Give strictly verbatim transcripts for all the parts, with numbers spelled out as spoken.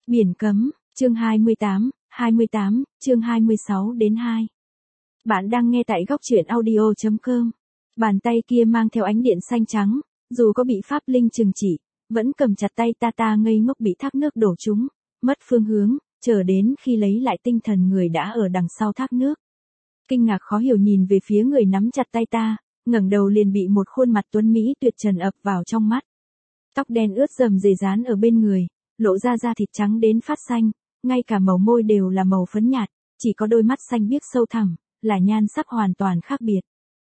Biển cấm, chương hai mươi tám, hai mươi tám, chương hai mươi sáu đến hai. Bạn đang nghe tại góc truyện audio chấm com. Bàn tay kia mang theo ánh điện xanh trắng, dù có bị pháp linh trừng trị, vẫn cầm chặt tay ta ta ngây ngốc bị thác nước đổ trúng, mất phương hướng, chờ đến khi lấy lại tinh thần người đã ở đằng sau thác nước. Kinh ngạc khó hiểu nhìn về phía người nắm chặt tay ta, ngẩng đầu liền bị một khuôn mặt tuấn mỹ tuyệt trần ập vào trong mắt. Tóc đen ướt rầm rề dán ở bên người, lộ ra da thịt trắng đến phát xanh, ngay cả màu môi đều là màu phấn nhạt, chỉ có đôi mắt xanh biếc sâu thẳm, là nhan sắc hoàn toàn khác biệt.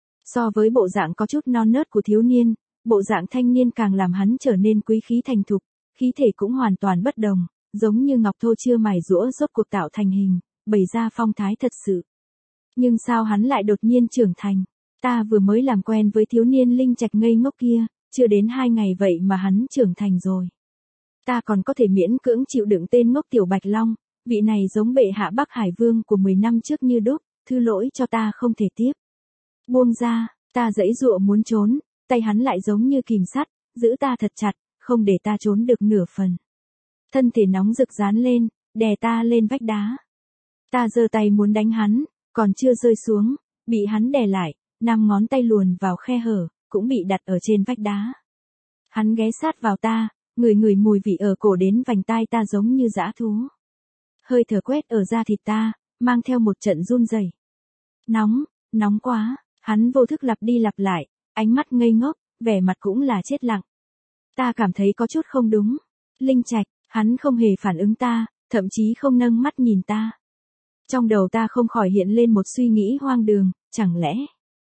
So với bộ dạng có chút non nớt của thiếu niên, bộ dạng thanh niên càng làm hắn trở nên quý khí thành thục, khí thể cũng hoàn toàn bất đồng, giống như ngọc thô chưa mài giũa rốt cuộc tạo thành hình, bày ra phong thái thật sự. Nhưng sao hắn lại đột nhiên trưởng thành? Ta vừa mới làm quen với thiếu niên linh trạch ngây ngốc kia, chưa đến hai ngày vậy mà hắn trưởng thành rồi. Ta còn có thể miễn cưỡng chịu đựng tên ngốc tiểu Bạch Long, vị này giống bệ hạ Bắc Hải Vương của mười năm trước như đúc, thứ lỗi cho ta không thể tiếp. Buông ra, ta giãy giụa muốn trốn, tay hắn lại giống như kìm sắt, giữ ta thật chặt, không để ta trốn được nửa phần. Thân thể nóng rực dán lên, đè ta lên vách đá. Ta giơ tay muốn đánh hắn, còn chưa rơi xuống, bị hắn đè lại, năm ngón tay luồn vào khe hở, cũng bị đặt ở trên vách đá. Hắn ghé sát vào ta, ngửi ngửi mùi vị ở cổ đến vành tai ta giống như dã thú. Hơi thở quét ở da thịt ta, mang theo một trận run rẩy. Nóng, nóng quá, hắn vô thức lặp đi lặp lại, ánh mắt ngây ngốc, vẻ mặt cũng là chết lặng. Ta cảm thấy có chút không đúng. Linh trạch, hắn không hề phản ứng ta, thậm chí không nâng mắt nhìn ta. Trong đầu ta không khỏi hiện lên một suy nghĩ hoang đường, chẳng lẽ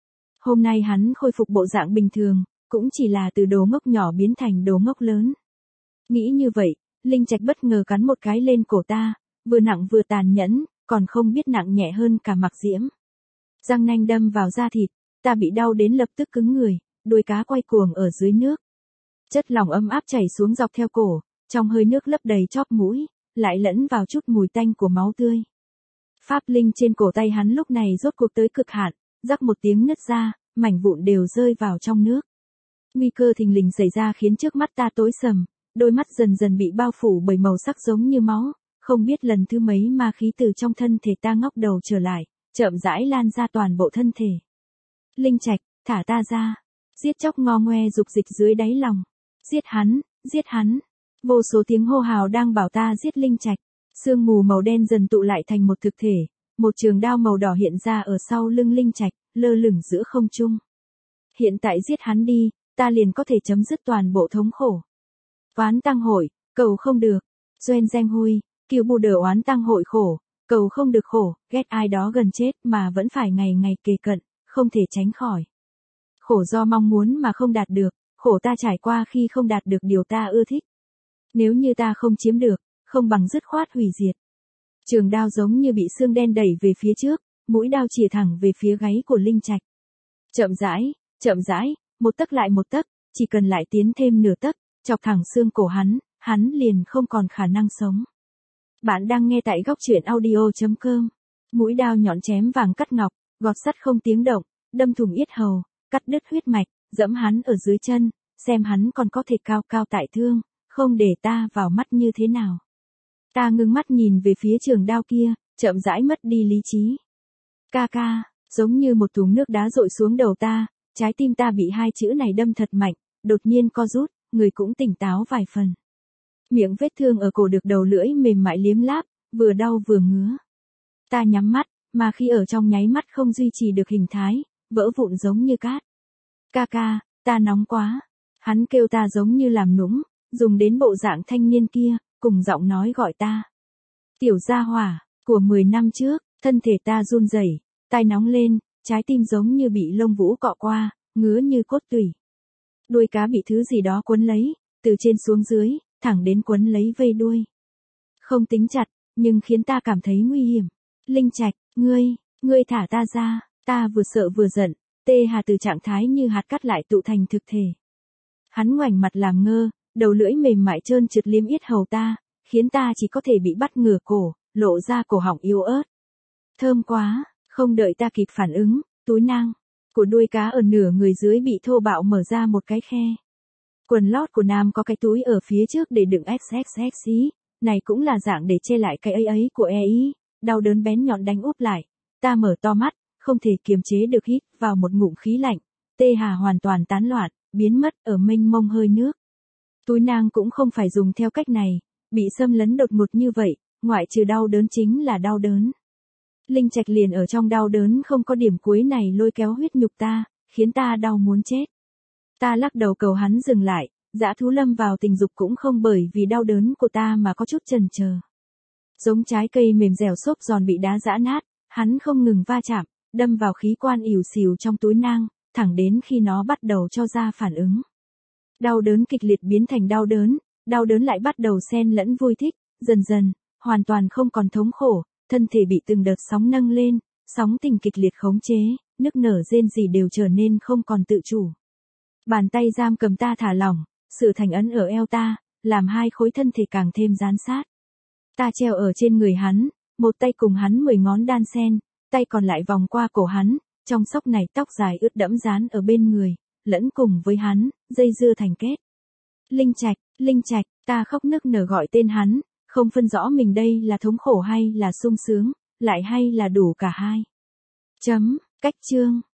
hôm nay hắn khôi phục bộ dạng bình thường, cũng chỉ là từ đồ ngốc nhỏ biến thành đồ ngốc lớn. Nghĩ như vậy, Linh trạch bất ngờ cắn một cái lên cổ ta, vừa nặng vừa tàn nhẫn, còn không biết nặng nhẹ hơn cả mặc diễm. Răng nanh đâm vào da thịt, ta bị đau đến lập tức cứng người, đuôi cá quay cuồng ở dưới nước. Chất lỏng ấm áp chảy xuống dọc theo cổ, trong hơi nước lấp đầy chóp mũi, lại lẫn vào chút mùi tanh của máu tươi. Pháp linh trên cổ tay hắn lúc này rốt cuộc tới cực hạn, rắc một tiếng nứt ra, mảnh vụn đều rơi vào trong nước. Nguy cơ thình lình xảy ra khiến trước mắt ta tối sầm, đôi mắt dần dần bị bao phủ bởi màu sắc giống như máu, không biết lần thứ mấy ma khí từ trong thân thể ta ngóc đầu trở lại, chậm rãi lan ra toàn bộ thân thể. Linh trạch, thả ta ra. Giết chóc ngo ngoe dục dịch dưới đáy lòng. Giết hắn, giết hắn. Vô số tiếng hô hào đang bảo ta giết Linh trạch. Sương mù màu đen dần tụ lại thành một thực thể, một trường đao màu đỏ hiện ra ở sau lưng Linh trạch, lơ lửng giữa không trung. Hiện tại giết hắn đi, ta liền có thể chấm dứt toàn bộ thống khổ. Oán tăng hội, cầu không được. Doen Zeng Hui, kiều bù đờ oán tăng hội khổ, cầu không được khổ, ghét ai đó gần chết mà vẫn phải ngày ngày kề cận, không thể tránh khỏi. Khổ do mong muốn mà không đạt được, khổ ta trải qua khi không đạt được điều ta ưa thích. Nếu như ta không chiếm được, không bằng dứt khoát hủy diệt. Trường đao giống như bị xương đen đẩy về phía trước, mũi đao chìa thẳng về phía gáy của Linh trạch. Chậm rãi, chậm rãi, một tấc lại một tấc, chỉ cần lại tiến thêm nửa tấc, chọc thẳng xương cổ hắn, hắn liền không còn khả năng sống. Bạn đang nghe tại góc truyện audio chấm com. Mũi đao nhọn chém vàng cắt ngọc, gọt sắt không tiếng động, đâm thủng yết hầu, cắt đứt huyết mạch, dẫm hắn ở dưới chân, xem hắn còn có thể cao cao tại thương, không để ta vào mắt như thế nào. Ta ngưng mắt nhìn về phía trường đao kia, chậm rãi mất đi lý trí. Ca ca, giống như một thùng nước đá dội xuống đầu ta, trái tim ta bị hai chữ này đâm thật mạnh, đột nhiên co rút, người cũng tỉnh táo vài phần. Miệng vết thương ở cổ được đầu lưỡi mềm mại liếm láp, vừa đau vừa ngứa. Ta nhắm mắt, mà khi ở trong nháy mắt không duy trì được hình thái, vỡ vụn giống như cát. Ca ca, ta nóng quá. Hắn kêu ta giống như làm nũng, dùng đến bộ dạng thanh niên kia, cùng giọng nói gọi ta. Tiểu gia hỏa, của mười năm trước, thân thể ta run rẩy, tai nóng lên, trái tim giống như bị lông vũ cọ qua, ngứa như cốt tủy. Đuôi cá bị thứ gì đó quấn lấy, từ trên xuống dưới, thẳng đến quấn lấy vây đuôi. Không tính chặt, nhưng khiến ta cảm thấy nguy hiểm. Linh trạch, ngươi, ngươi thả ta ra, ta vừa sợ vừa giận, tê hà từ trạng thái như hạt cát lại tụ thành thực thể. Hắn ngoảnh mặt làm ngơ, đầu lưỡi mềm mại trơn trượt liếm yết hầu ta, khiến ta chỉ có thể bị bắt ngửa cổ, lộ ra cổ họng yếu ớt. Thơm quá, không đợi ta kịp phản ứng, túi nang của đuôi cá ở nửa người dưới bị thô bạo mở ra một cái khe. Quần lót của nam có cái túi ở phía trước để đựng ích ích ích xí, này cũng là dạng để che lại cái ấy ấy của e ý, đau đớn bén nhọn đánh úp lại. Ta mở to mắt, không thể kiềm chế được hít vào một ngụm khí lạnh. Tê Hà hoàn toàn tán loạn, biến mất ở mênh mông hơi nước. Túi nang cũng không phải dùng theo cách này, bị xâm lấn đột ngột như vậy, ngoại trừ đau đớn chính là đau đớn. Linh Trạch liền ở trong đau đớn không có điểm cuối này lôi kéo huyết nhục ta, khiến ta đau muốn chết. Ta lắc đầu cầu hắn dừng lại, dã thú lâm vào tình dục cũng không bởi vì đau đớn của ta mà có chút chần chờ. Giống trái cây mềm dẻo xốp giòn bị đá giã nát, hắn không ngừng va chạm, đâm vào khí quan ỉu xìu trong túi nang, thẳng đến khi nó bắt đầu cho ra phản ứng. Đau đớn kịch liệt biến thành đau đớn, đau đớn lại bắt đầu xen lẫn vui thích, dần dần, hoàn toàn không còn thống khổ, thân thể bị từng đợt sóng nâng lên, sóng tình kịch liệt khống chế, nức nở rên rỉ đều trở nên không còn tự chủ. Bàn tay giam cầm ta thả lỏng, sự thành ấn ở eo ta, làm hai khối thân thể càng thêm dán sát. Ta treo ở trên người hắn, một tay cùng hắn mười ngón đan sen, tay còn lại vòng qua cổ hắn, trong sóc này tóc dài ướt đẫm dán ở bên người, lẫn cùng với hắn, dây dưa thành kết. Linh Trạch, Linh Trạch, ta khóc nức nở gọi tên hắn, không phân rõ mình đây là thống khổ hay là sung sướng, lại hay là đủ cả hai. Chấm, cách chương.